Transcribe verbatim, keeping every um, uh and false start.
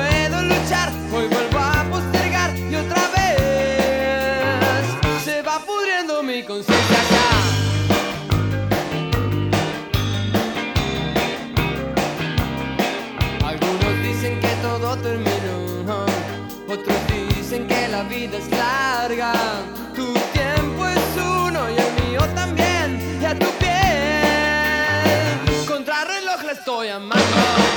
puedo luchar, hoy vuelvo a postergar y otra vez se va pudriendo mi conciencia acá. Algunos dicen que todo terminó, otros dicen que la vida es larga. Tu tiempo es uno y el mío también, y a tu piel contrarreloj le estoy amando.